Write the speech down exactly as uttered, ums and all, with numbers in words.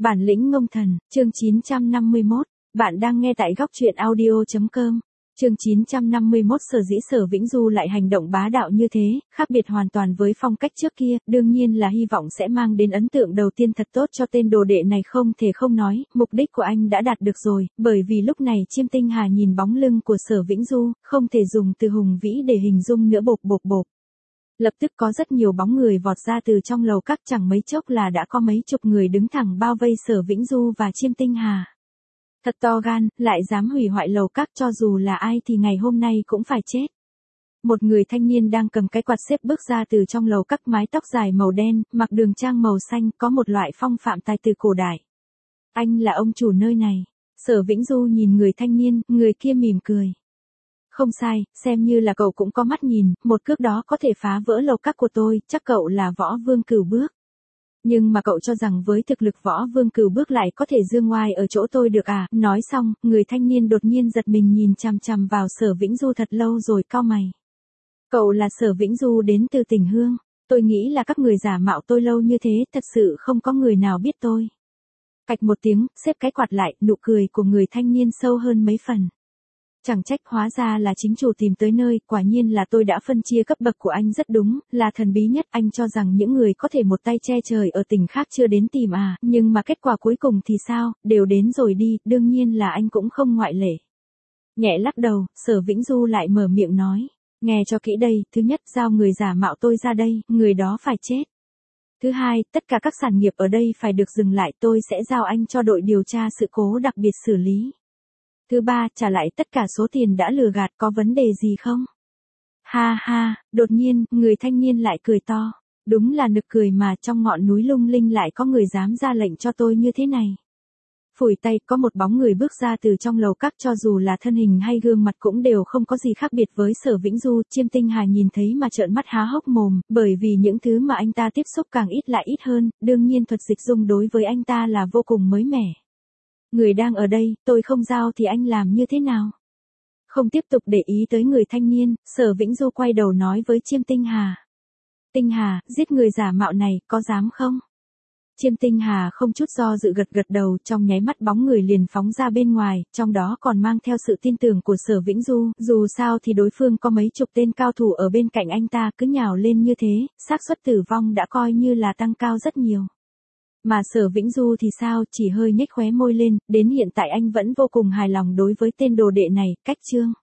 Bản lĩnh ngông thần, chương chín trăm năm mươi mốt, bạn đang nghe tại góc truyện audio chấm com. Chương chín trăm năm mươi mốt sở dĩ Sở Vĩnh Du lại hành động bá đạo như thế, khác biệt hoàn toàn với phong cách trước kia, đương nhiên là hy vọng sẽ mang đến ấn tượng đầu tiên thật tốt cho tên đồ đệ này, không thể không nói, mục đích của anh đã đạt được rồi, bởi vì lúc này Chiêm Tinh Hà nhìn bóng lưng của Sở Vĩnh Du, không thể dùng từ hùng vĩ để hình dung nữa, bộp bộp bộp. Lập tức có rất nhiều bóng người vọt ra từ trong lầu các, chẳng mấy chốc là đã có mấy chục người đứng thẳng bao vây Sở Vĩnh Du và Chiêm Tinh Hà. Thật to gan, lại dám hủy hoại lầu các, cho dù là ai thì ngày hôm nay cũng phải chết. Một người thanh niên đang cầm cái quạt xếp bước ra từ trong lầu các, mái tóc dài màu đen, mặc đường trang màu xanh, có một loại phong phạm tài từ cổ đại. Anh là ông chủ nơi này. Sở Vĩnh Du nhìn người thanh niên, người kia mỉm cười. Không sai, xem như là cậu cũng có mắt nhìn, một cước đó có thể phá vỡ lầu các của tôi, chắc cậu là Võ Vương Cửu Bước. Nhưng mà cậu cho rằng với thực lực Võ Vương Cửu Bước lại có thể dương ngoai ở chỗ tôi được à? Nói xong, người thanh niên đột nhiên giật mình nhìn chằm chằm vào Sở Vĩnh Du thật lâu rồi cau mày. Cậu là Sở Vĩnh Du đến từ tỉnh Hương, tôi nghĩ là các người giả mạo tôi lâu như thế, thật sự không có người nào biết tôi. Cạch một tiếng, xếp cái quạt lại, nụ cười của người thanh niên sâu hơn mấy phần. Chẳng trách, hóa ra là chính chủ tìm tới nơi, quả nhiên là tôi đã phân chia cấp bậc của anh rất đúng, là thần bí nhất. Anh cho rằng những người có thể một tay che trời ở tỉnh khác chưa đến tìm à, nhưng mà kết quả cuối cùng thì sao, đều đến rồi đi, đương nhiên là anh cũng không ngoại lệ. Nhẹ lắc đầu, Sở Vĩnh Du lại mở miệng nói, nghe cho kỹ đây, thứ nhất, giao người giả mạo tôi ra đây, người đó phải chết. Thứ hai, tất cả các sản nghiệp ở đây phải được dừng lại, tôi sẽ giao anh cho đội điều tra sự cố đặc biệt xử lý. Thứ ba, trả lại tất cả số tiền đã lừa gạt, có vấn đề gì không? Ha ha, đột nhiên, người thanh niên lại cười to. Đúng là nực cười mà, trong ngọn núi lung linh lại có người dám ra lệnh cho tôi như thế này. Phủi tay, có một bóng người bước ra từ trong lầu các, cho dù là thân hình hay gương mặt cũng đều không có gì khác biệt với Sở Vĩnh Du. Chiêm Tinh Hà nhìn thấy mà trợn mắt há hốc mồm, bởi vì những thứ mà anh ta tiếp xúc càng ít lại ít hơn, đương nhiên thuật dịch dung đối với anh ta là vô cùng mới mẻ. Người đang ở đây, tôi không giao thì anh làm như thế nào? Không tiếp tục để ý tới người thanh niên, Sở Vĩnh Du quay đầu nói với Chiêm Tinh Hà. Tinh Hà, giết người giả mạo này, có dám không? Chiêm Tinh Hà không chút do dự gật gật đầu, trong nháy mắt bóng người liền phóng ra bên ngoài, trong đó còn mang theo sự tin tưởng của Sở Vĩnh Du, dù sao thì đối phương có mấy chục tên cao thủ ở bên cạnh anh ta, cứ nhào lên như thế, xác suất tử vong đã coi như là tăng cao rất nhiều. Mà Sở Vĩnh Du thì sao, chỉ hơi nhếch khóe môi lên, đến hiện tại anh vẫn vô cùng hài lòng đối với tên đồ đệ này. Cách chương